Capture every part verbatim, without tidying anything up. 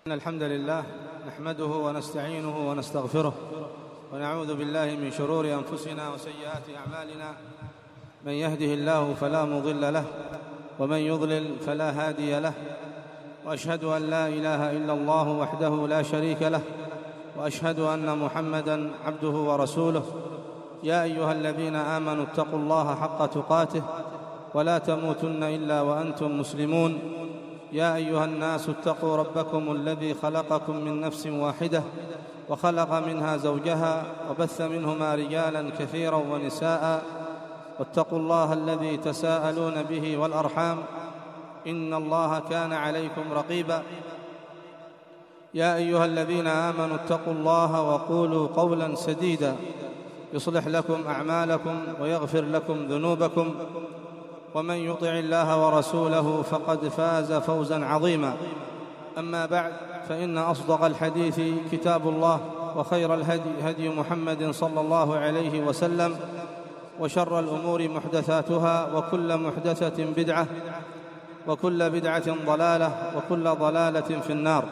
إن الحمد لله نحمده ونستعينه ونستغفره ونعوذ بالله من شرور أنفسنا وسيئات أعمالنا. من يهده الله فلا مضل له ومن يضلل فلا هادي له، وأشهد أن لا إله إلا الله وحده لا شريك له، وأشهد أن محمدًا عبده ورسوله. يا أيها الذين آمنوا اتقوا الله حق تقاته ولا تموتن إلا وأنتم مسلمون. يا أيها الناس اتقوا ربكم الذي خلقكم من نفس واحدة وخلق منها زوجها وبث منهما رجالا كثيرا ونساء، واتقوا الله الذي تساءلون به والأرحام إن الله كان عليكم رقيبا. يا أيها الذين آمنوا اتقوا الله وقولوا قولا سديدا يصلح لكم أعمالكم ويغفر لكم ذنوبكم، ومن يطع الله ورسوله فقد فاز فوزا عظيما. أما بعد، فإن أصدق الحديث كتاب الله، وخير الهدي هدي محمد صلى الله عليه وسلم، وشر الأمور محدثاتها، وكل محدثة بدعة، وكل بدعة ضلالة، وكل ضلالة في النار.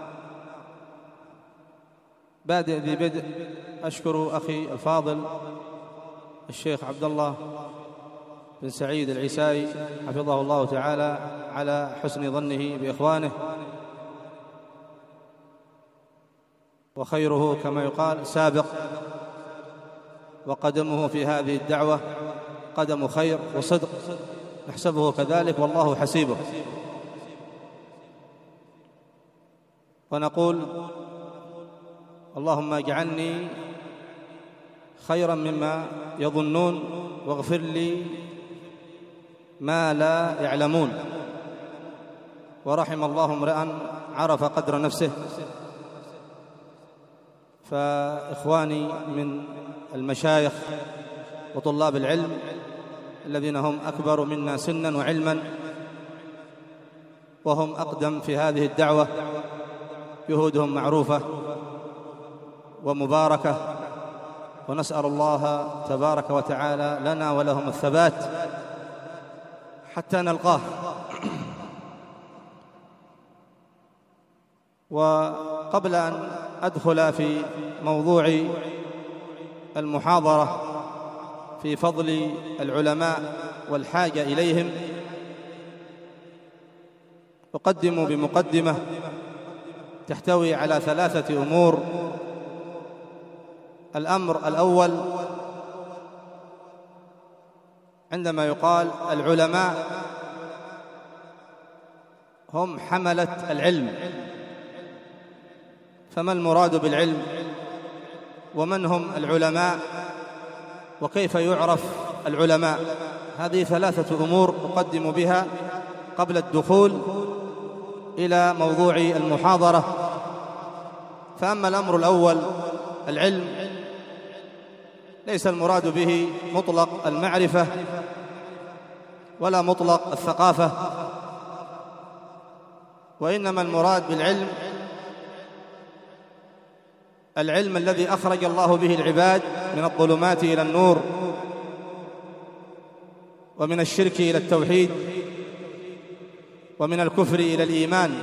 بادئ ذي بدء أشكر أخي الفاضل الشيخ عبد الله بن سعيد العيسائي حفظه الله تعالى على حسن ظنه بإخوانه، وخيره كما يقال سابق، وقدمه في هذه الدعوة قدم خير وصدق، نحسبه كذلك والله حسيبه. ونقول اللهم اجعلني خيرا مما يظنون، واغفر لي ما لا يعلمون. ورحم الله امرأ عرف قدر نفسه. فإخواني من المشايخ وطلاب العلم الذين هم أكبر منا سنا وعلما، وهم أقدم في هذه الدعوة، جهودهم معروفة ومباركة، ونسأل الله تبارك وتعالى لنا ولهم الثبات حتى نلقاه. وقبل أن أدخل في موضوع المحاضرة في فضل العلماء والحاجة إليهم، أقدم بمقدمة تحتوي على ثلاثة أمور. الأمر الأول، عندما يقال العلماء هم حملة العلم، فما المراد بالعلم؟ ومن هم العلماء؟ وكيف يعرف العلماء؟ هذه ثلاثة أمور أقدم بها قبل الدخول إلى موضوع المحاضرة. فأما الأمر الأول العلم، ليس المراد به مطلق المعرفة ولا مطلق الثقافة، وإنما المراد بالعلم العلم الذي أخرج الله به العباد من الظلمات إلى النور، ومن الشرك إلى التوحيد، ومن الكفر إلى الإيمان.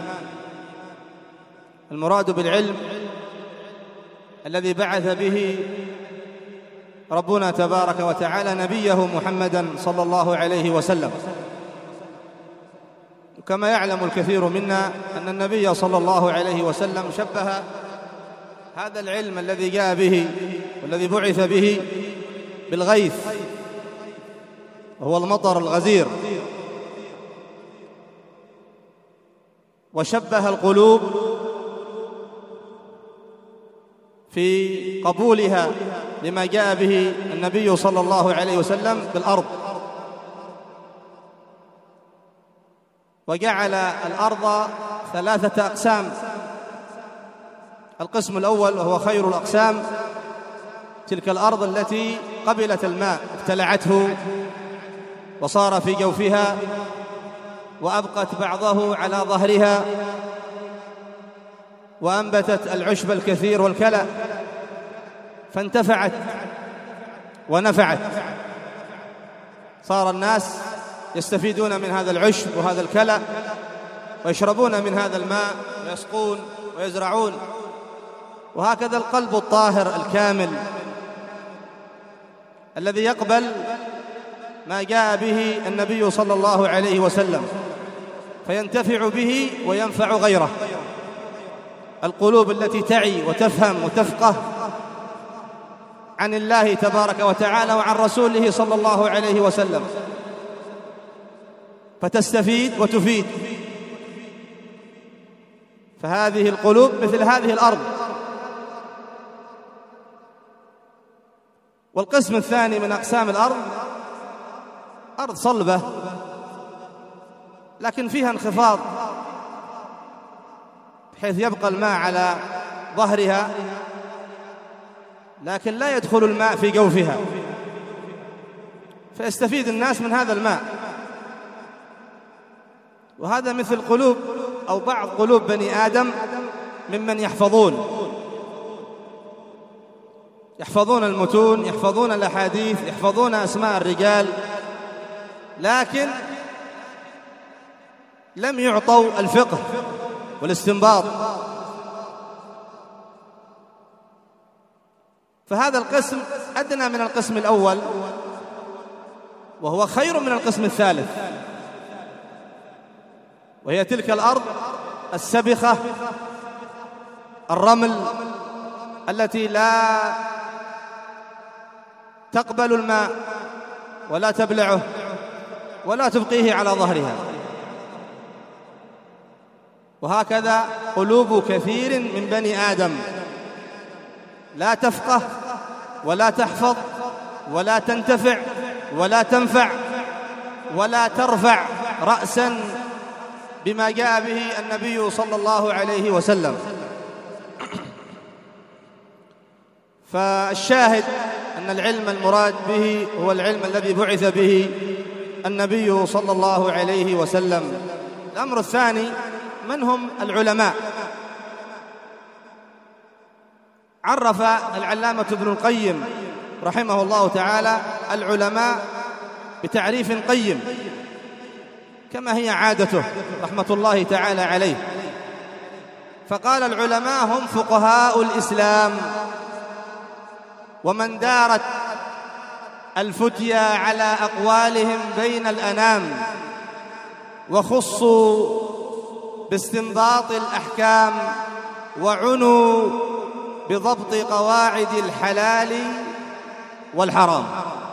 المراد بالعلم الذي بعث به ربنا تبارك وتعالى نبيه محمدًا صلى الله عليه وسلم. كما يعلم الكثير منا أن النبي صلى الله عليه وسلم شبه هذا العلم الذي جاء به والذي بعث به بالغيث، وهو المطر الغزير، وشبه القلوب في قبولها لما جاء به النبي صلى الله عليه وسلم بالأرض، وجعل الأرض ثلاثة أقسام. القسم الأول وهو خير الأقسام، تلك الأرض التي قبلت الماء، ابتلعته وصار في جوفها، وأبقت بعضه على ظهرها، وأنبتت العشب الكثير والكلى، فانتفعت ونفعت، صار الناس يستفيدون من هذا العشب وهذا الكلى، ويشربون من هذا الماء ويسقون ويزرعون. وهكذا القلب الطاهر الكامل الذي يقبل ما جاء به النبي صلى الله عليه وسلم فينتفع به وينفع غيره. القلوب التي تعي وتفهم وتفقه عن الله تبارك وتعالى وعن رسوله صلى الله عليه وسلم فتستفيد وتفيد. فهذه القلوب مثل هذه الأرض. والقسم الثاني من أقسام الأرض أرض صلبة لكن فيها انخفاض بحيث يبقى الماء على ظهرها لكن لا يدخل الماء في جوفها، فيستفيد الناس من هذا الماء. وهذا مثل قلوب أو بعض قلوب بني آدم ممن يحفظون يحفظون المتون، يحفظون الأحاديث، يحفظون أسماء الرجال، لكن لم يعطوا الفقه والاستنباط. فهذا القسم أدنى من القسم الأول وهو خير من القسم الثالث، وهي تلك الأرض السبخة الرمل التي لا تقبل الماء ولا تبلعه ولا تبقيه على ظهرها. وهكذا قلوب كثير من بني آدم لا تفقه ولا تحفظ ولا تنتفع ولا تنفع ولا ترفع رأسا بما جاء به النبي صلى الله عليه وسلم. فالشاهد أن العلم المراد به هو العلم الذي بعث به النبي صلى الله عليه وسلم. الأمر الثاني: من هم العلماء؟ عرف العلامة ابن القيم رحمه الله تعالى العلماء بتعريف قيم كما هي عادته رحمة الله تعالى عليه، فقال: العلماء هم فقهاء الإسلام ومن دارت الفتيا على أقوالهم بين الأنام وخصوا باستنباط الأحكام وعنوا بضبط قواعد الحلال والحرام.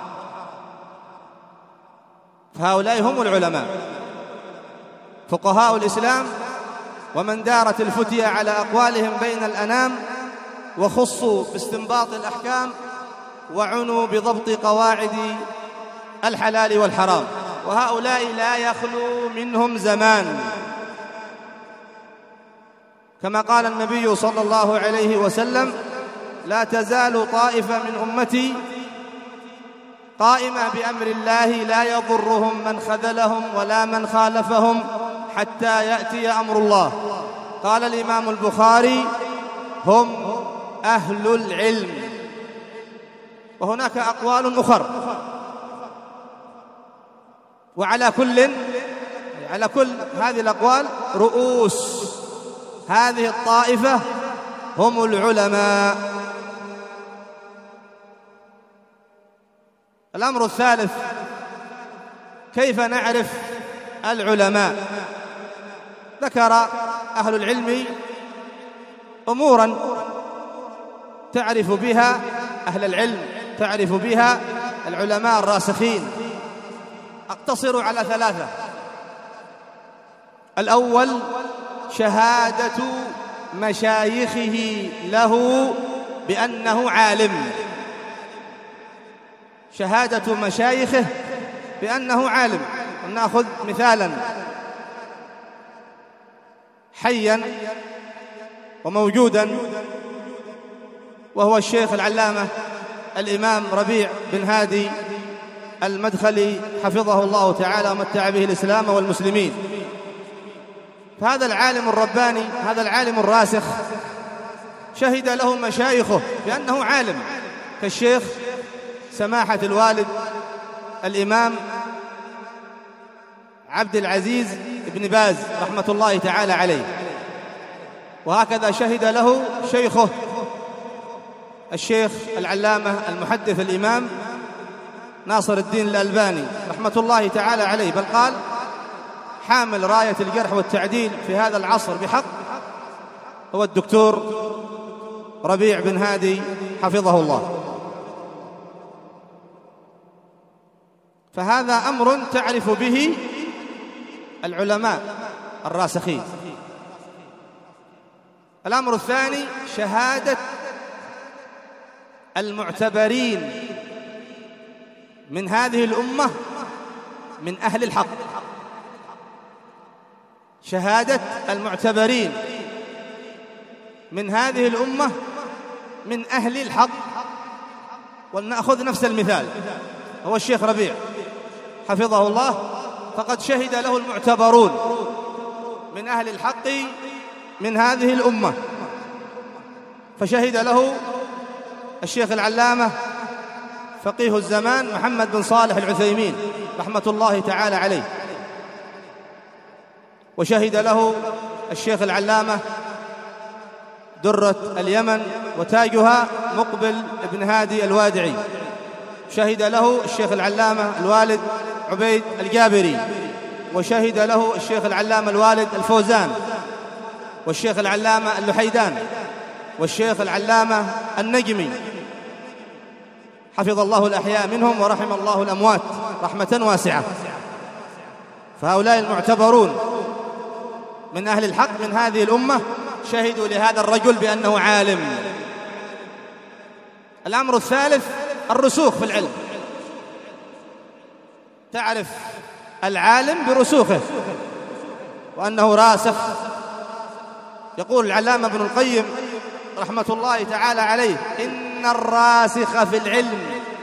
فهؤلاء هم العلماء، فقهاء الإسلام ومن دارت الفتيا على أقوالهم بين الأنام وخصوا باستنباط الأحكام وعنوا بضبط قواعد الحلال والحرام. وهؤلاء لا يخلو منهم زمان، كما قال النبي صلى الله عليه وسلم: لا تزال طائفة من أمتي قائمة بأمر الله لا يضرهم من خذلهم ولا من خالفهم حتى يأتي أمر الله. قال الإمام البخاري: هم أهل العلم. وهناك أقوال أخرى، وعلى كل على كل هذه الأقوال رؤوس هذه الطائفة هم العلماء. الأمر الثالث: كيف نعرف العلماء؟ ذكر أهل العلم أموراً تعرف بها أهل العلم، تعرف بها العلماء الراسخين. أقتصر على ثلاثة. الأول: شهادة مشايخه له بأنه عالم، شهادة مشايخه بأنه عالم. ونأخذ مثالا حيا وموجودا، وهو الشيخ العلامة الإمام ربيع بن هادي المدخلي حفظه الله تعالى ومتع به الإسلام والمسلمين. فهذا العالم الرباني، هذا العالم الراسخ، شهد له مشايخه بأنه عالم، كالشيخ سماحة الوالد الإمام عبد العزيز بن باز رحمة الله تعالى عليه، وهكذا شهد له شيخه الشيخ العلامة المحدث الإمام ناصر الدين الألباني رحمة الله تعالى عليه، بل قال حامل راية الجرح والتعديل في هذا العصر بحق هو الدكتور ربيع بن هادي حفظه الله. فهذا أمر تعرف به العلماء الراسخين. الأمر الثاني شهادة المعتبرين من هذه الأمة من أهل الحق، شهادة المعتبرين من هذه الأمة من أهل الحق. ولنأخذ نفس المثال، هو الشيخ ربيع حفظه الله، فقد شهد له المعتبرون من أهل الحق من هذه الأمة، فشهد له الشيخ العلامة فقيه الزمان محمد بن صالح العثيمين رحمة الله تعالى عليه، وشهد له الشيخ العلامة درة اليمن وتاجها مقبل بن هادي الوادعي، شهد له الشيخ العلامة الوالد عبيد الجابري، وشهد له الشيخ العلامة الوالد الفوزان، والشيخ العلامة اللحيدان، والشيخ العلامة النجمي، حفظ الله الأحياء منهم ورحم الله الأموات رحمة واسعة. فهؤلاء المعتبرون من أهل الحق من هذه الأمة شهدوا لهذا الرجل بأنه عالم. الأمر الثالث الرسوخ في العلم، تعرف العالم برسوخه وأنه راسخ. يقول العلامة ابن القيم رحمة الله تعالى عليه: إن الراسخ في العلم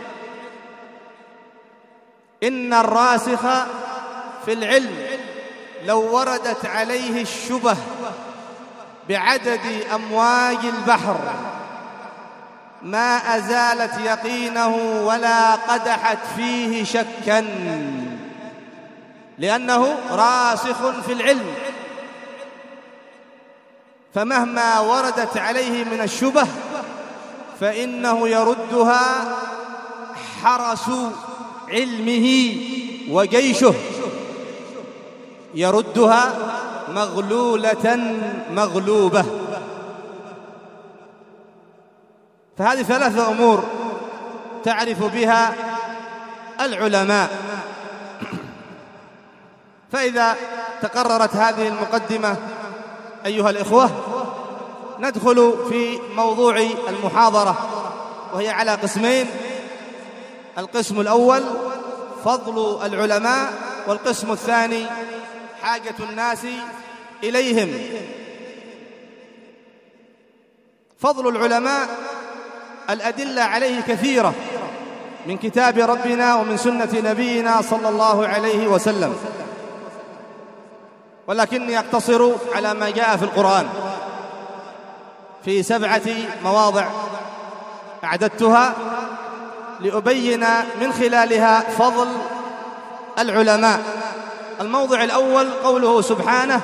إن الراسخ في العلم لو وردت عليه الشبه بعدد أمواج البحر ما أزالت يقينه ولا قدحت فيه شكا، لأنه راسخ في العلم، فمهما وردت عليه من الشبه فإنه يردها حرس علمه وجيشه، يردها مغلولة مغلوبة. فهذه ثلاثة أمور تعرف بها العلماء. فإذا تقررت هذه المقدمة أيها الإخوة، ندخل في موضوع المحاضرة، وهي على قسمين: القسم الأول فضل العلماء، والقسم الثاني حاجة الناس إليهم. فضل العلماء الأدلة عليه كثيرة من كتاب ربنا ومن سنة نبينا صلى الله عليه وسلم، ولكني أقتصر على ما جاء في القرآن في سبعة مواضع أعددتها لأبين من خلالها فضل العلماء. الموضع الأول قوله سبحانه: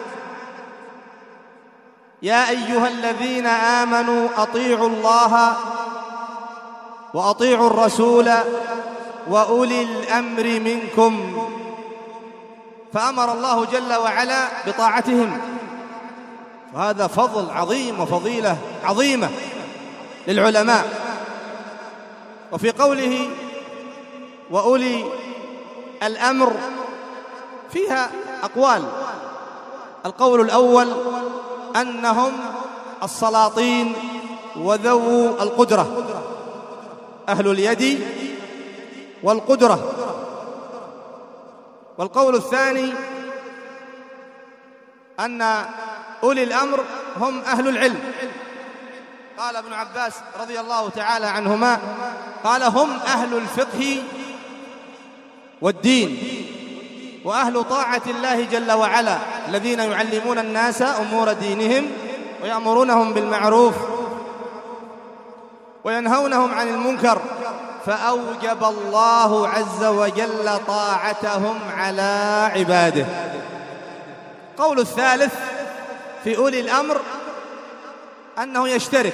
يا أيها الذين آمنوا أطيعوا الله وأطيعوا الرسول وأولي الأمر منكم. فأمر الله جل وعلا بطاعتهم، وهذا فضل عظيم وفضيلة عظيمة للعلماء. وفي قوله وأولي الأمر فيها أقوال. القول الأول أنهم السلاطين وذو القدرة، أهل اليد والقدرة. والقول الثاني أن أولي الأمر هم أهل العلم. قال ابن عباس رضي الله تعالى عنهما، قال: هم أهل الفقه والدين وأهل طاعة الله جل وعلا، الذين يعلمون الناس أمور دينهم ويأمرونهم بالمعروف وينهونهم عن المنكر، فأوجب الله عز وجل طاعتهم على عباده. القول الثالث في أولي الأمر أنه يشترك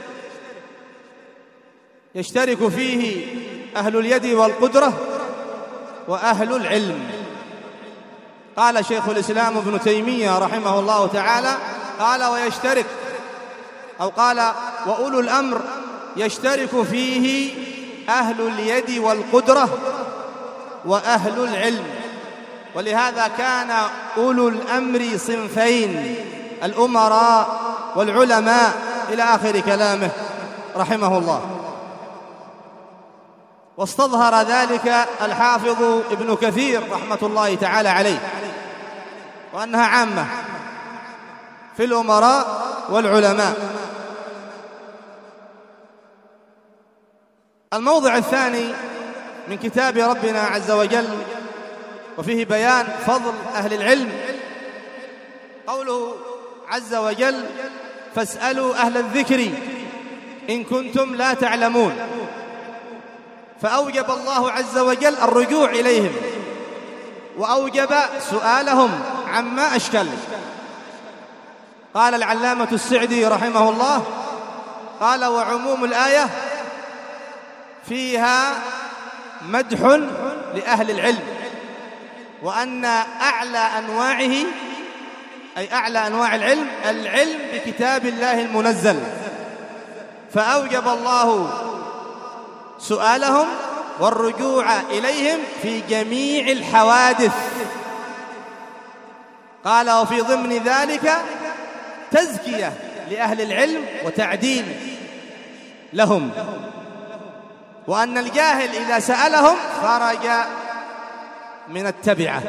يشترك فيه أهل اليد والقدرة وأهل العلم. قال شيخ الإسلام ابن تيمية رحمه الله تعالى قال ويشترك أو قال وأولو الأمر يشترك فيه أهل اليد والقدرة وأهل العلم، ولهذا كان أولو الأمر صنفين: الأمراء والعلماء، إلى آخر كلامه رحمه الله. واستظهر ذلك الحافظ ابن كثير رحمة الله تعالى عليه، وأنها عامة في الأمراء والعلماء. الموضع الثاني من كتاب ربنا عز وجل وفيه بيان فضل أهل العلم قوله عز وجل: فاسألوا أهل الذكر إن كنتم لا تعلمون. فأوجب الله عز وجل الرجوع إليهم، وأوجب سؤالهم عما أشكل. قال العلامة السعدي رحمه الله قال: وعموم الآية فيها مدح لأهل العلم، وأن أعلى أنواعه أي أعلى أنواع العلم العلم بكتاب الله المنزل، فأوجب الله سؤالهم والرجوع إليهم في جميع الحوادث. قال: وفي ضمن ذلك تزكية لأهل العلم وتعديل لهم، وأن الجاهل إذا سألهم خرج من التبعة.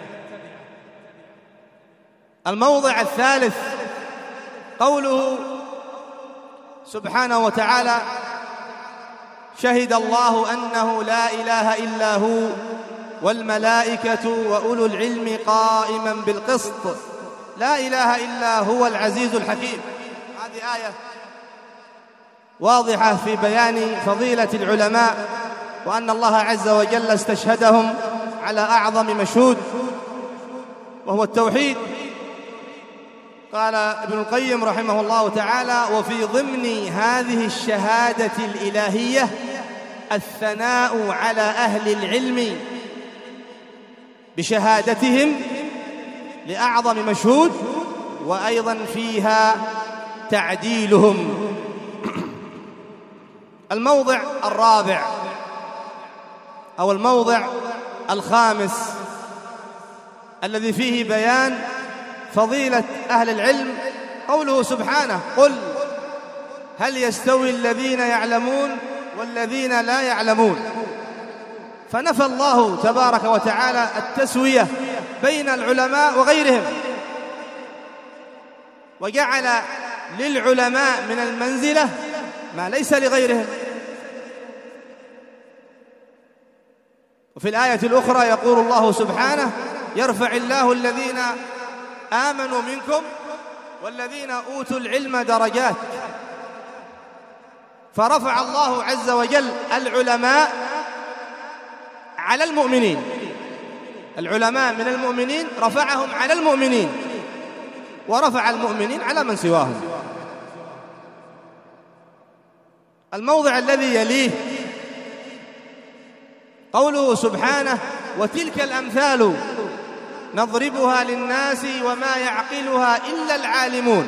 الموضع الثالث قوله سبحانه وتعالى: شهد الله أنه لا إله إلا هو والملائكة وأولو العلم قائما بالقسط لا إله إلا هو العزيز الحكيم. هذه آية واضحة في بيان فضيلة العلماء، وأن الله عز وجل استشهدهم على أعظم مشهود وهو التوحيد. قال ابن القيم رحمه الله تعالى: وفي ضمن هذه الشهادة الإلهية الثناء على أهل العلم بشهادتهم لأعظم مشهود، وأيضا فيها تعديلهم. الموضع الرابع أو الموضع الخامس الذي فيه بيان فضيلة أهل العلم قوله سبحانه: قل هل يستوي الذين يعلمون والذين لا يعلمون. فنفى الله تبارك وتعالى التسوية بين العلماء وغيرهم، وجعل للعلماء من المنزلة ما ليس لغيرهم. وفي الآية الأخرى يقول الله سبحانه: يرفع الله الذين آمنوا منكم والذين أوتوا العلم درجات. فرفع الله عز وجل العلماء على المؤمنين، العلماء من المؤمنين رفعهم على المؤمنين، ورفع المؤمنين على من سواهم. الموضع الذي يليه قوله سبحانه: وتلك الأمثال نضربها للناس وما يعقلها إلا العالمون.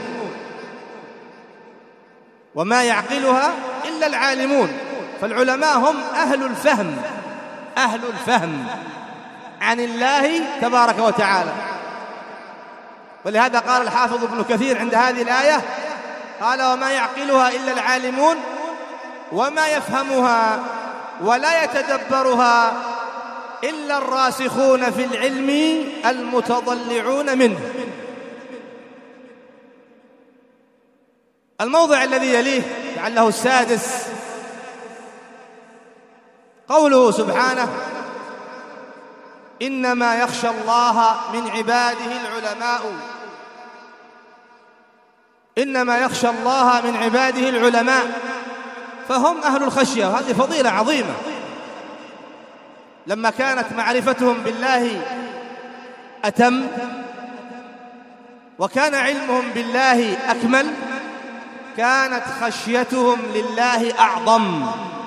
وما يعقلها إلا العالمون. فالعلماء هم أهل الفهم، أهل الفهم عن الله تبارك وتعالى. ولهذا قال الحافظ ابن كثير عند هذه الآية قال: وما يعقلها إلا العالمون وما يفهمها ولا يتدبرها إلا الراسخون في العلم المتضلعون منه. الموضع الذي يليه لعله السادس قوله سبحانه: إنما يخشى الله من عباده العلماء. إنما يخشى الله من عباده العلماء، فهم أهل الخشية. وهذه فضيلة عظيمة، لما كانت معرفتهم بالله أتم وكان علمهم بالله أكمل كانت خشيتهم لله أعظم،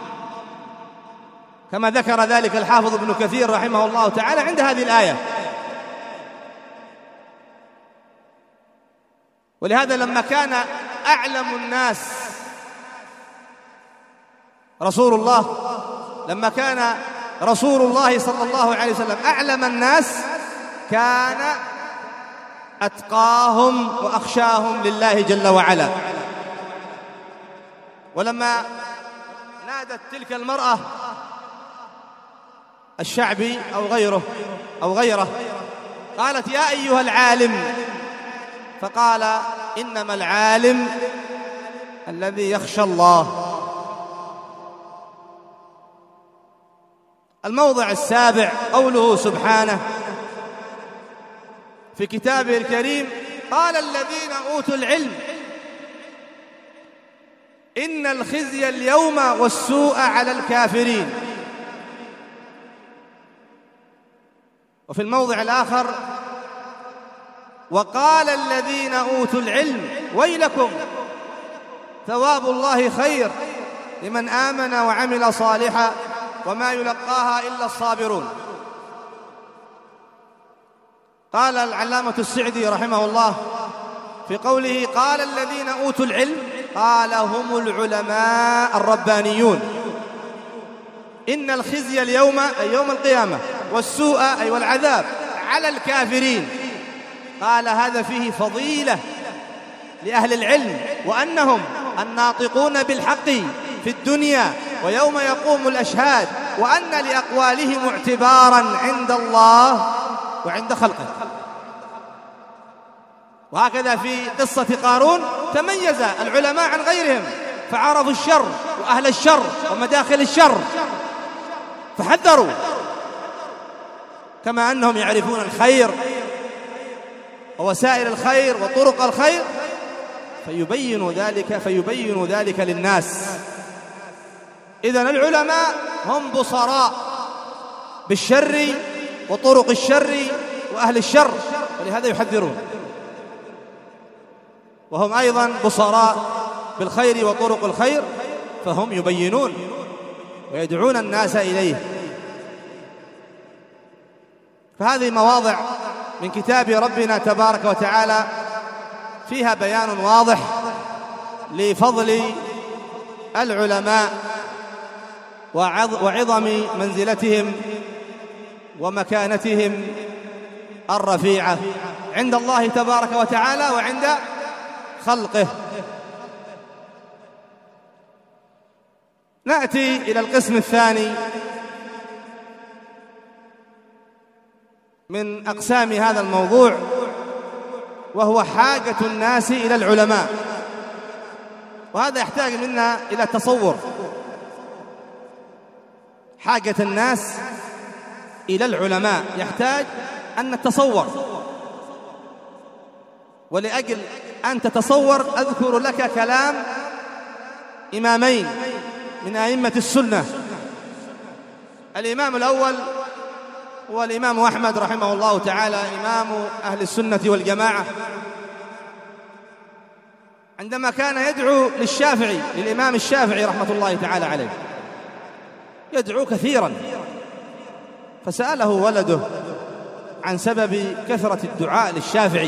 كما ذكر ذلك الحافظ ابن كثير رحمه الله تعالى عند هذه الآية. ولهذا لما كان أعلم الناس رسول الله لما كان رسول الله صلى الله عليه وسلم أعلم الناس كان أتقاهم وأخشاهم لله جل وعلا. ولما نادت تلك المرأة الشعبي أو غيره أو غيره قالت يا أيها العالم، فقال إنما العالم الذي يخشى الله. الموضع السابع قوله سبحانه في كتابه الكريم قال الذين أوتوا العلم إن الخزي اليوم والسوء على الكافرين. وفي الموضع الآخر وقال الذين أوتوا العلم ويلكم ثواب الله خير لمن آمن وعمل صالحا وما يلقاها إلا الصابرون. قال العلامة السعدي رحمه الله في قوله قال الذين أوتوا العلم قال هم العلماء الربانيون. إن الخزي اليوم أي يوم القيامة والسوء أي والعذاب على الكافرين. قال هذا فيه فضيلة لأهل العلم وأنهم الناطقون بالحق في الدنيا ويوم يقوم الأشهاد، وأن لأقوالهم اعتبارا عند الله وعند خلقه. وهكذا في قصة قارون تميز العلماء عن غيرهم فعرفوا الشر وأهل الشر ومداخل الشر فحذروا، كما أنهم يعرفون الخير ووسائل الخير وطرق الخير فيبين ذلك فيبين ذلك للناس. إذن العلماء هم بصراء بالشر وطرق الشر وأهل الشر، ولهذا يحذرون. وهم أيضا بصراء بالخير وطرق الخير فهم يبينون ويدعون الناس إليه. فهذه مواضع من كتاب ربنا تبارك وتعالى فيها بيان واضح لفضل العلماء وعظم منزلتهم ومكانتهم الرفيعة عند الله تبارك وتعالى وعند خلقه. نأتي إلى القسم الثاني من أقسام هذا الموضوع، وهو حاجة الناس إلى العلماء. وهذا يحتاج منا إلى تصور حاجة الناس إلى العلماء، يحتاج أن نتصور. ولأجل أن تتصور أذكر لك كلام إمامين من أئمة السنة. الإمام الأول هو الإمام أحمد رحمه الله تعالى، إمام أهل السنة والجماعة، عندما كان يدعو للشافعي للإمام الشافعي رحمة الله تعالى عليه، يدعو كثيرا، فسأله ولده عن سبب كثرة الدعاء للشافعي،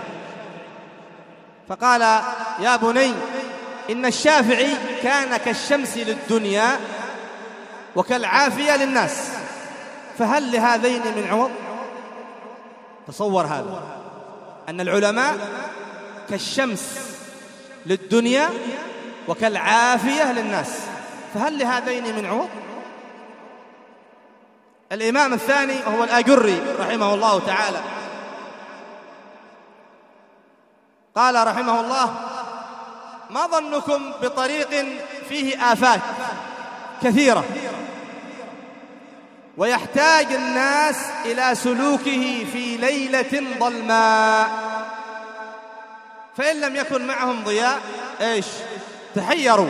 فقال يا بني إن الشافعي كان كالشمس للدنيا وكالعافية للناس، فهل لهذين من عوض؟ تصور هذا، أن العلماء كالشمس للدنيا وكالعافية للناس، فهل لهذين من عوض؟ الإمام الثاني هو الآجري رحمه الله تعالى، قال رحمه الله ما ظنكم بطريق فيه آفات كثيرة ويحتاج الناس إلى سلوكه في ليلة ظلماء، فإن لم يكن معهم ضياء إيش؟ تحيروا.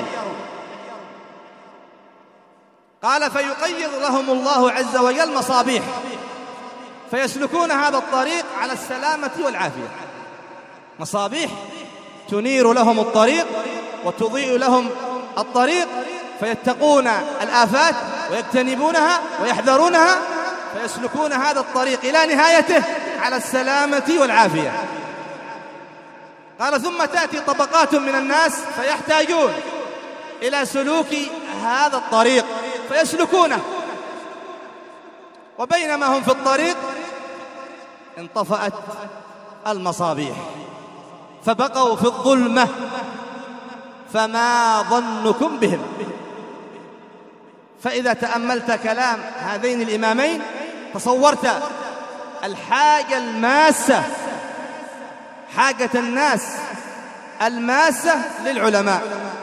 قال فيقيض لهم الله عز وجل مصابيح فيسلكون هذا الطريق على السلامة والعافية. مصابيح تنير لهم الطريق وتضيء لهم الطريق، فيتقون الآفات ويجتنبونها ويحذرونها، فيسلكون هذا الطريق إلى نهايته على السلامة والعافية. قال: ثم تأتي طبقات من الناس فيحتاجون إلى سلوك هذا الطريق فيسلكونه، وبينما هم في الطريق انطفأت المصابيح فبقوا في الظلمة، فما ظنكم بهم؟ فإذا تأملت كلام هذين الإمامين تصورت الحاجة الماسة، حاجة الناس الماسة للعلماء.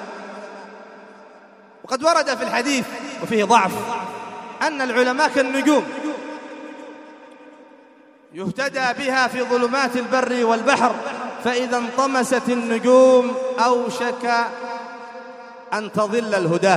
وقد ورد في الحديث وفيه ضعف أن العلماء كالنجوم يهتدى بها في ظلمات البر والبحر، فإذا انطمست النجوم أوشك أن تضل الهداه.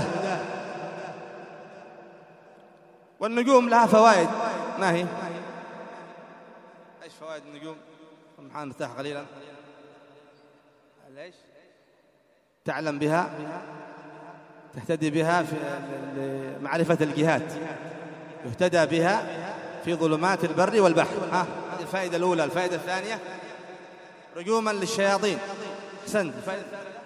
والنجوم لها فوائد، ما هي؟ ايش فوائد النجوم؟ سبحان نرتاح قليلا. ليش؟ تعلم بها، تهتدي بها في معرفة الجهات، يهتدى بها في ظلمات البر والبحر. ها، هذه الفائدة الأولى. الفائدة الثانية رجوما للشياطين. أحسنت. الفائدة الثالثة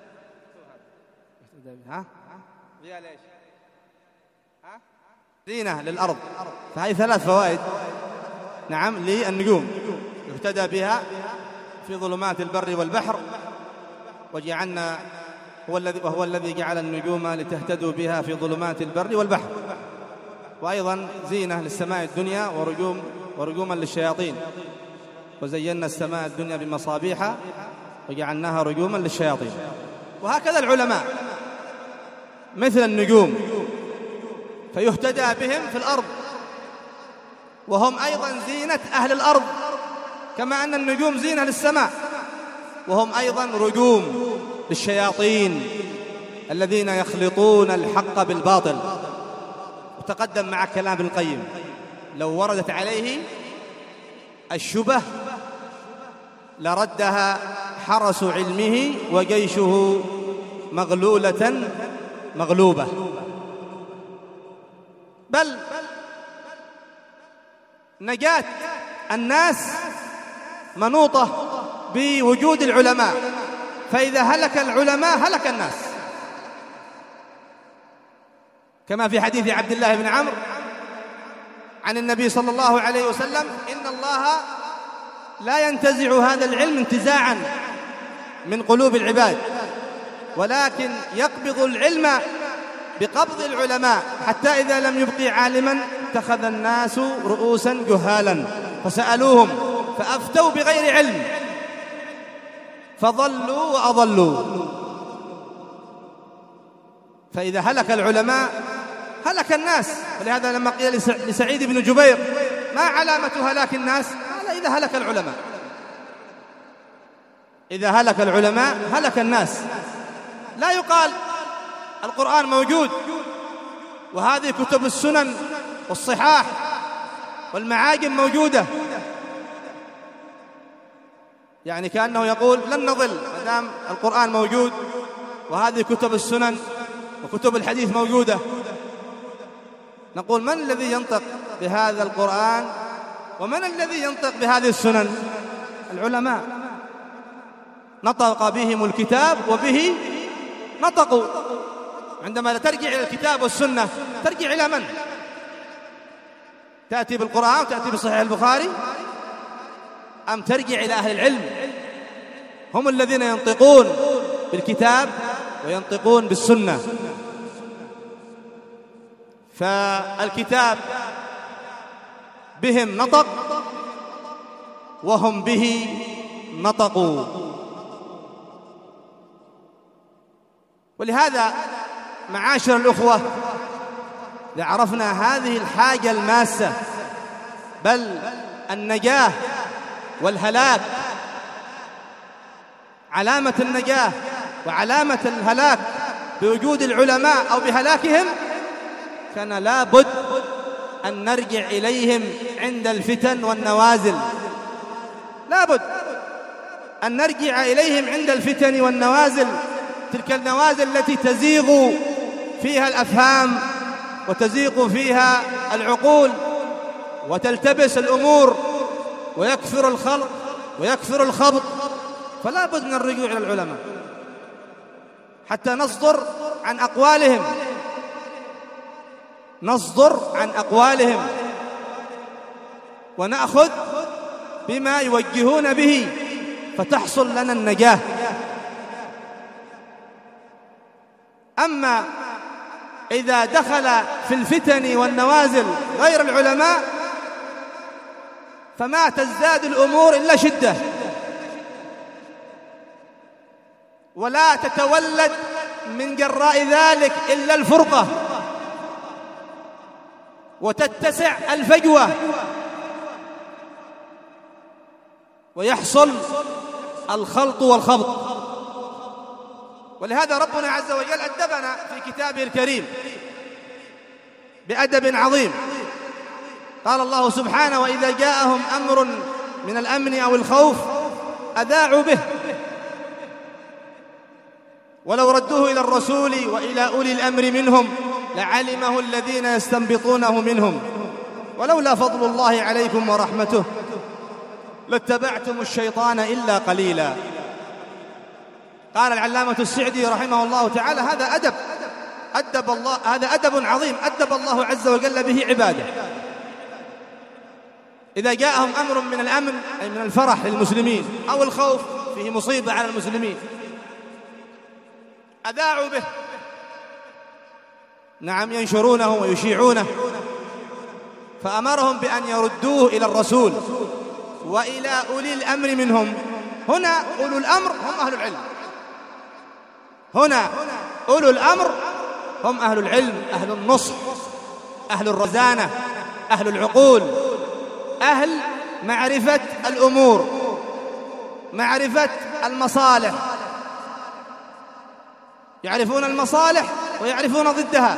ها بها ليش؟ ها زينة للأرض. فهذه ثلاث فوائد نعم للنجوم، يهتدى بها في ظلمات البر والبحر، وجعلنا هو الذي وهو الذي جعل النجوم لتهتدوا بها في ظلمات البر والبحر، وأيضا زينة للسماء الدنيا ورجوم ورجوما للشياطين. وزينا السماء الدنيا بمصابيح وجعلناها رجوما للشياطين. وهكذا العلماء مثل النجوم، فيهتدى بهم في الأرض، وهم أيضا زينة أهل الأرض، كما أن النجوم زينة للسماء، وهم أيضا رجوم للشياطين الذين يخلطون الحق بالباطل. وتقدم مع كلام ابن القيم: لو وردت عليه الشبه لردها حرس علمه وجيشه مغلولة مغلوبة. بل نجاة الناس منوطة بوجود العلماء، فإذا هلك العلماء هلك الناس، كما في حديث عبد الله بن عمرو عن النبي صلى الله عليه وسلم: إن الله لا ينتزع هذا العلم انتزاعا من قلوب العباد، ولكن يقبض العلم بقبض العلماء، حتى إذا لم يبقي عالما اتخذ الناس رؤوسا جهالا فسألوهم فأفتوا بغير علم فضلوا وأضلوا. فإذا هلك العلماء هلك الناس. ولهذا لما قيل لسعيد بن جبير: ما علامة هلاك الناس؟ قال: إذا هلك العلماء. إذا هلك العلماء هلك الناس. لا يقال القرآن موجود وهذه كتب السنن والصحاح والمعاجم موجودة، يعني كأنه يقول لن نضل ما دام القرآن موجود وهذه كتب السنن وكتب الحديث موجودة. نقول: من الذي ينطق بهذا القرآن ومن الذي ينطق بهذه السنن؟ العلماء، نطق بهم الكتاب وبه نطقوا. عندما ترجع إلى الكتاب والسنة ترجع إلى من؟ تأتي بالقرآن وتأتي بصحيح البخاري، أم ترجع إلى أهل العلم؟ هم الذين ينطقون بالكتاب وينطقون بالسنة. فالكتاب بهم نطق وهم به نطقوا. ولهذا معاشر الأخوة، إذا عرفنا هذه الحاجة الماسة، بل النجاة والهلاك، علامة النجاة وعلامة الهلاك بوجود العلماء أو بهلاكهم، كان لا بد أن نرجع إليهم عند الفتن والنوازل. لا بد أن نرجع إليهم عند الفتن والنوازل، تلك النوازل التي تزيغ فيها الأفهام وتزيغ فيها العقول وتلتبس الأمور ويكثر الخلط ويكثر الخبط، فلا بد من الرجوع إلى العلماء حتى نصدر عن أقوالهم نصدر عن أقوالهم ونأخذ بما يوجهون به فتحصل لنا النجاة. أما إذا دخل في الفتن والنوازل غير العلماء فما تزداد الأمور إلا شدة، ولا تتولد من جراء ذلك إلا الفرقة، وتتسع الفجوة، ويحصل الخلط والخبط. ولهذا ربنا عز وجل أدبنا في كتابه الكريم بأدب عظيم. قال الله سبحانه: وإذا جاءهم أمر من الأمن أو الخوف أذاعوا به ولو ردوه إلى الرسول وإلى أولي الأمر منهم لعلمه الذين يستنبطونه منهم ولولا فضل الله عليكم ورحمته لاتبعتم الشيطان إلا قليلا. قال العلامة السعدي رحمه الله تعالى: هذا أدب أدب الله هذا أدب عظيم أدب الله عز وجل به عباده. إذا جاءهم أمر من الأمن أي من الفرح للمسلمين أو الخوف فيه مصيبة على المسلمين أذاعوا به، نعم ينشرونه ويشيعونه، فأمرهم بأن يردوه إلى الرسول وإلى أولي الأمر منهم. هنا أولو الأمر هم أهل العلم، هنا أولو الأمر هم أهل العلم، أهل النصح، أهل الرزانة، أهل العقول، أهل معرفة الأمور، معرفة المصالح، يعرفون المصالح ويعرفون ضدها.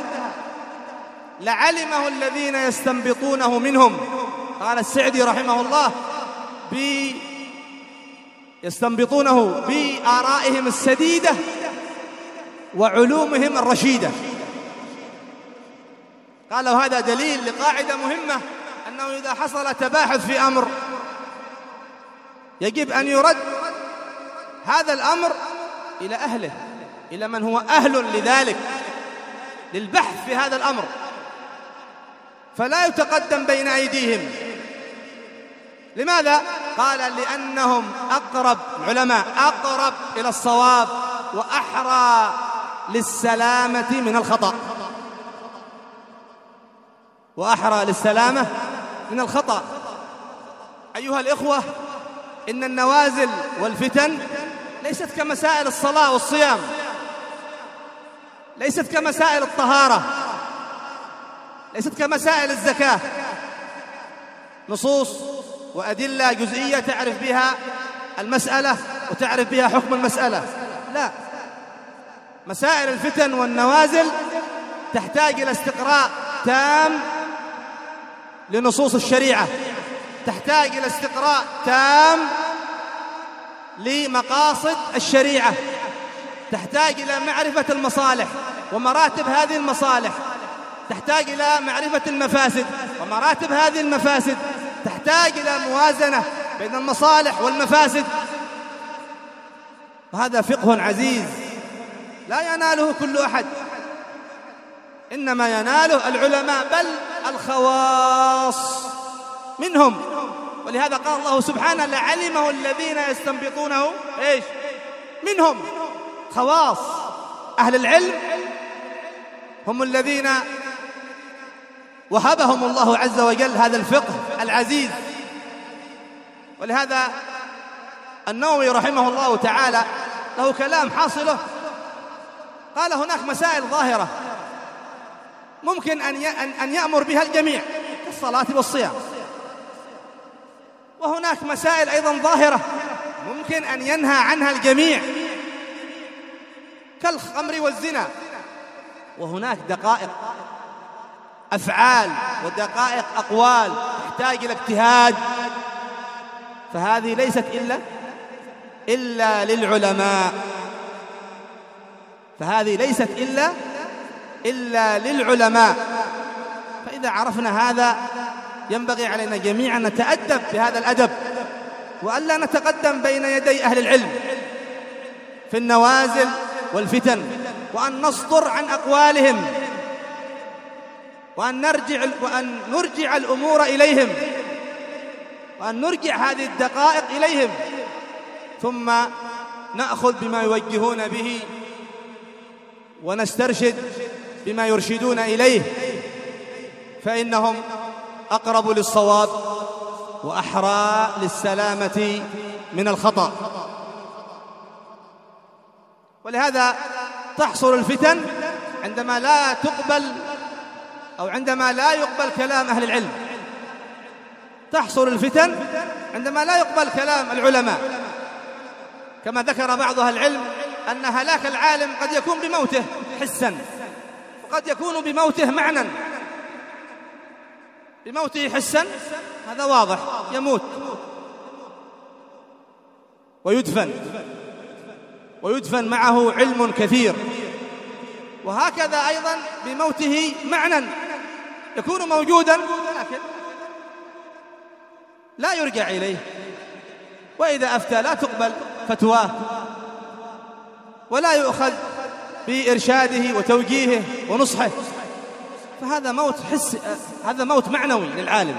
لعلمه الذين يستنبطونه منهم. قال السعدي رحمه الله: بي يستنبطونه بآرائهم السديدة وعلومهم الرشيدة. قالوا هذا دليل لقاعدة مهمة، أنه إذا حصل تباحث في أمر يجب أن يرد هذا الأمر إلى أهله، إلى من هو أهل لذلك، للبحث في هذا الأمر، فلا يتقدم بين أيديهم. لماذا؟ قال: لأنهم أقرب، العلماء أقرب إلى الصواب وأحرى للسلامة من الخطأ، وأحرى للسلامة من الخطأ. أيها الإخوة، إن النوازل والفتن ليست كمسائل الصلاة والصيام، ليست كمسائل الطهارة، ليست كمسائل الزكاة، نصوص وأدلة جزئية تعرف بها المسألة وتعرف بها حكم المسألة. لا، مسائل الفتن والنوازل تحتاج إلى استقراء تام لنصوص الشريعة، تحتاج إلى استقراء تام لمقاصد الشريعة، تحتاج إلى معرفة المصالح ومراتب هذه المصالح، تحتاج إلى معرفة المفاسد ومراتب هذه المفاسد، تحتاج إلى موازنة بين المصالح والمفاسد. وهذا فقه عزيز لا يناله كل أحد، إنما يناله العلماء، بل الخواص منهم. ولهذا قال الله سبحانه: لعلمه الذين يستنبطونه إيش منهم. خواص أهل العلم هم الذين وهبهم الله عز وجل هذا الفقه العزيز. ولهذا النووي رحمه الله تعالى له كلام حاصله، قال: هناك مسائل ظاهرة ممكن أن يأمر بها الجميع كالصلاة والصيام، وهناك مسائل أيضا ظاهرة ممكن أن ينهى عنها الجميع كالخمر والزنا، وهناك دقائق أفعال ودقائق أقوال تحتاج إلى اجتهاد، فهذه ليست إلا إلا للعلماء، فهذه ليست إلا إلا للعلماء. فإذا عرفنا هذا ينبغي علينا جميعا أن نتأدب بهذا الأدب، وألا نتقدم بين يدي أهل العلم في النوازل والفتن، وأن نصدر عن أقوالهم، وأن نرجع وأن نرجع الأمور إليهم، وأن نرجع هذه الدقائق إليهم، ثم نأخذ بما يوجهون به ونسترشد بما يرشدون إليه، فإنهم أقرب للصواب وأحرى للسلامة من الخطأ. ولهذا تحصل الفتن عندما لا تقبل أو عندما لا يقبل كلام أهل العلم، تحصل الفتن عندما لا يقبل كلام العلماء، كما ذكر بعض أهل العلم أن هلاك العالم قد يكون بموته حسا، وقد يكون بموته معنى. بموته حسا هذا واضح، يموت ويدفن ويدفن معه علم كثير، وهكذا أيضا بموته معنى، يكون موجودا لكن لا يرجع إليه، وإذا أفتى لا تقبل فتواه ولا يؤخذ بإرشاده وتوجيهه ونصحه، فهذا موت حس، هذا موت معنوي للعالم.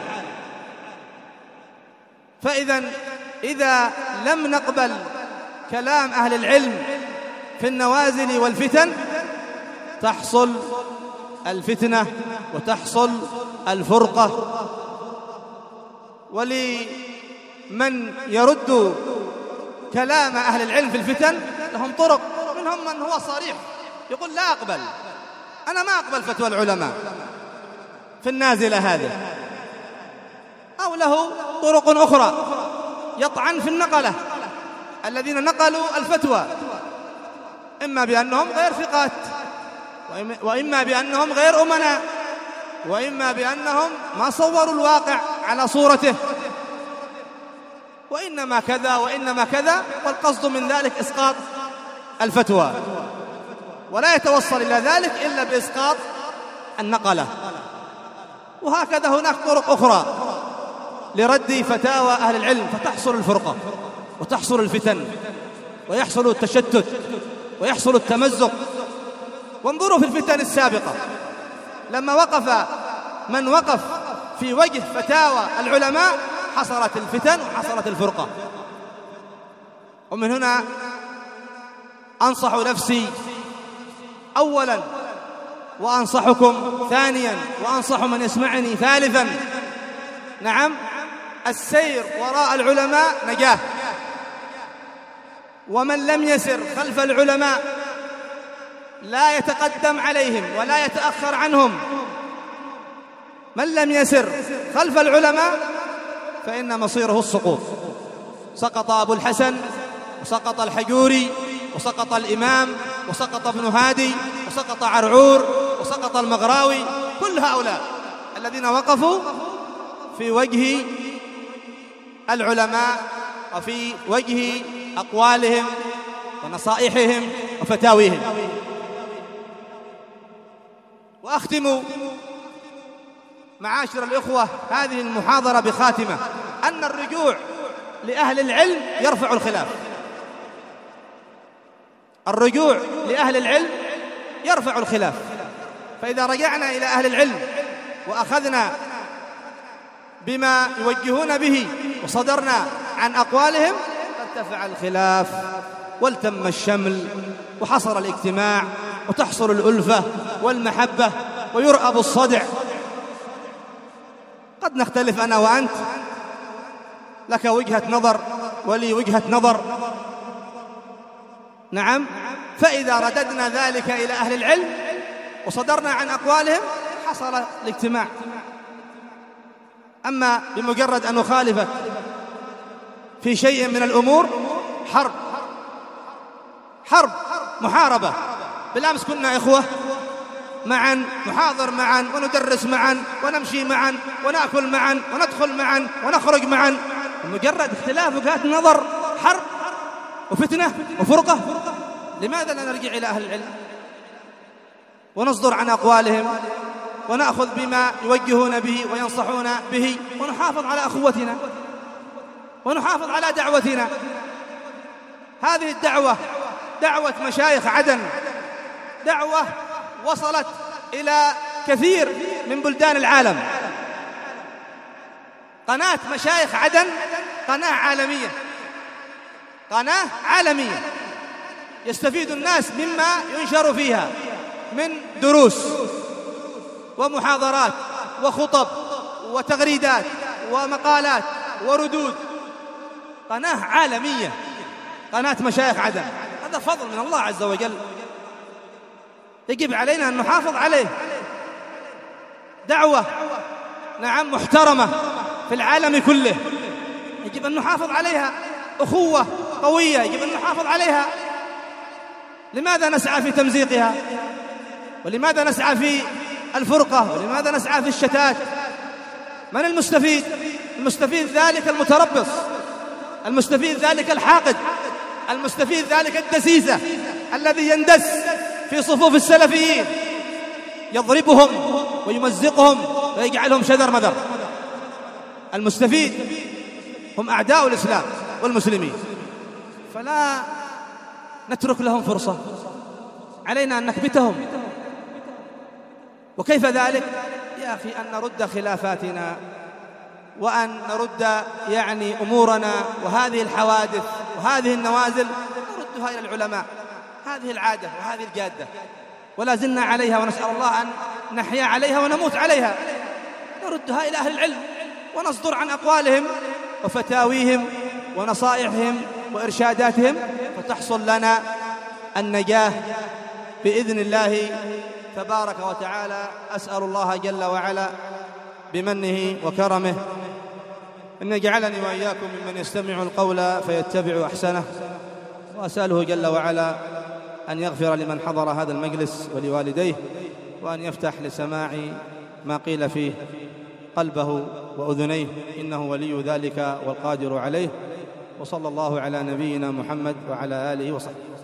فإذا إذا لم نقبل كلام أهل العلم في النوازل والفتن تحصل الفتنة وتحصل الفرقة. ولمن يرد كلام أهل العلم في الفتن لهم طرق، منهم من هو صريح يقول لا أقبل، أنا ما أقبل فتوى العلماء في النازلة هذه، أو له طرق أخرى يطعن في النقلة الذين نقلوا الفتوى، إما بأنهم غير ثقات، وإما بأنهم غير أمناء، وإما بأنهم ما صوروا الواقع على صورته، وإنما كذا وإنما كذا، والقصد من ذلك إسقاط الفتوى، ولا يتوصل إلى ذلك إلا بإسقاط النقلة. وهكذا هناك طرق أخرى لرد فتاوى أهل العلم، فتحصل الفرقة وتحصل الفتن ويحصل التشتت ويحصل التمزق. وانظروا في الفتن السابقة لما وقف من وقف في وجه فتاوى العلماء حصلت الفتن وحصلت الفرقة. ومن هنا أنصح نفسي أولا، وأنصحكم ثانيا، وأنصح من يسمعني ثالثا، نعم، السير وراء العلماء نجاة، ومن لم يسر خلف العلماء لا يتقدم عليهم ولا يتأخر عنهم. من لم يسر خلف العلماء فإن مصيره السقوط. سقط أبو الحسن، وسقط الحجوري، وسقط الإمام، وسقط ابن هادي، وسقط عرعور، وسقط المغراوي، كل هؤلاء الذين وقفوا في وجه العلماء وفي وجه أقوالهم ونصائحهم وفتاويهم. وأختم معاشر الإخوة هذه المحاضرة بخاتمة أن الرجوع لأهل العلم يرفع الخلاف. الرجوع لأهل العلم يرفع الخلاف، فإذا رجعنا إلى أهل العلم وأخذنا بما يوجهون به وصدرنا عن أقوالهم ارتفع الخلاف والتم الشمل وحصل الاجتماع وتحصل الألفة والمحبة ويرأب الصدع. قد نختلف أنا وأنت، لك وجهة نظر ولي وجهة نظر، نعم، فإذا رددنا ذلك إلى أهل العلم وصدرنا عن أقوالهم حصل الاجتماع. أما بمجرد أن نخالفك في شيء من الأمور حرب حرب محاربة. بالأمس كنا إخوة معا، نحاضر معا وندرس معا ونمشي معا ونأكل معا وندخل معا ونخرج معا، بمجرد اختلاف وجهات نظر حرب وفتنة وفرقة؟ لماذا لا نرجع إلى أهل العلم ونصدر عن أقوالهم ونأخذ بما يوجهون به وينصحون به ونحافظ على أخوتنا ونحافظ على دعوتنا؟ هذه الدعوة دعوة مشايخ عدن، دعوة وصلت إلى كثير من بلدان العالم. قناة مشايخ عدن قناة عالمية، قناة عالمية يستفيد الناس مما ينشر فيها من دروس ومحاضرات وخطب وتغريدات ومقالات وردود. قناة عالمية، قناة مشايخ عدن. هذا فضل من الله عز وجل يجب علينا أن نحافظ عليه. دعوة نعم محترمة في العالم كله، يجب أن نحافظ عليها. أخوة قوية يجب أن نحافظ عليها. لماذا نسعى في تمزيقها؟ ولماذا نسعى في الفرقة؟ ولماذا نسعى في الشتات؟ من المستفيد؟ المستفيد ذلك المتربص، المستفيد ذلك الحاقد، المستفيد ذلك الدسيسة الذي يندس في صفوف السلفيين يضربهم ويمزقهم ويجعلهم شذر مذر. المستفيد هم أعداء الإسلام والمسلمين، فلا نترك لهم فرصة، علينا أن نكبتهم. وكيف ذلك؟ يا أخي أن نرد خلافاتنا وأن نرد يعني أمورنا وهذه الحوادث وهذه النوازل نردها إلى العلماء. هذه العادة وهذه الجادة ولا زلنا عليها، ونسأل الله أن نحيا عليها ونموت عليها. نردها إلى أهل العلم ونصدر عن أقوالهم وفتاويهم ونصائحهم وإرشاداتهم، فتحصل لنا النجاة بإذن الله تبارك وتعالى. أسأل الله جل وعلا بمنه وكرمه أن يجعلني وإياكم ممن يستمع القول فيتبع أحسنه، وأسأله جل وعلا أن يغفر لمن حضر هذا المجلس ولوالديه، وأن يفتح لسماع ما قيل فيه قلبه وأذنيه، إنه ولي ذلك والقادر عليه. وصلى الله على نبينا محمد وعلى آله وصحبه.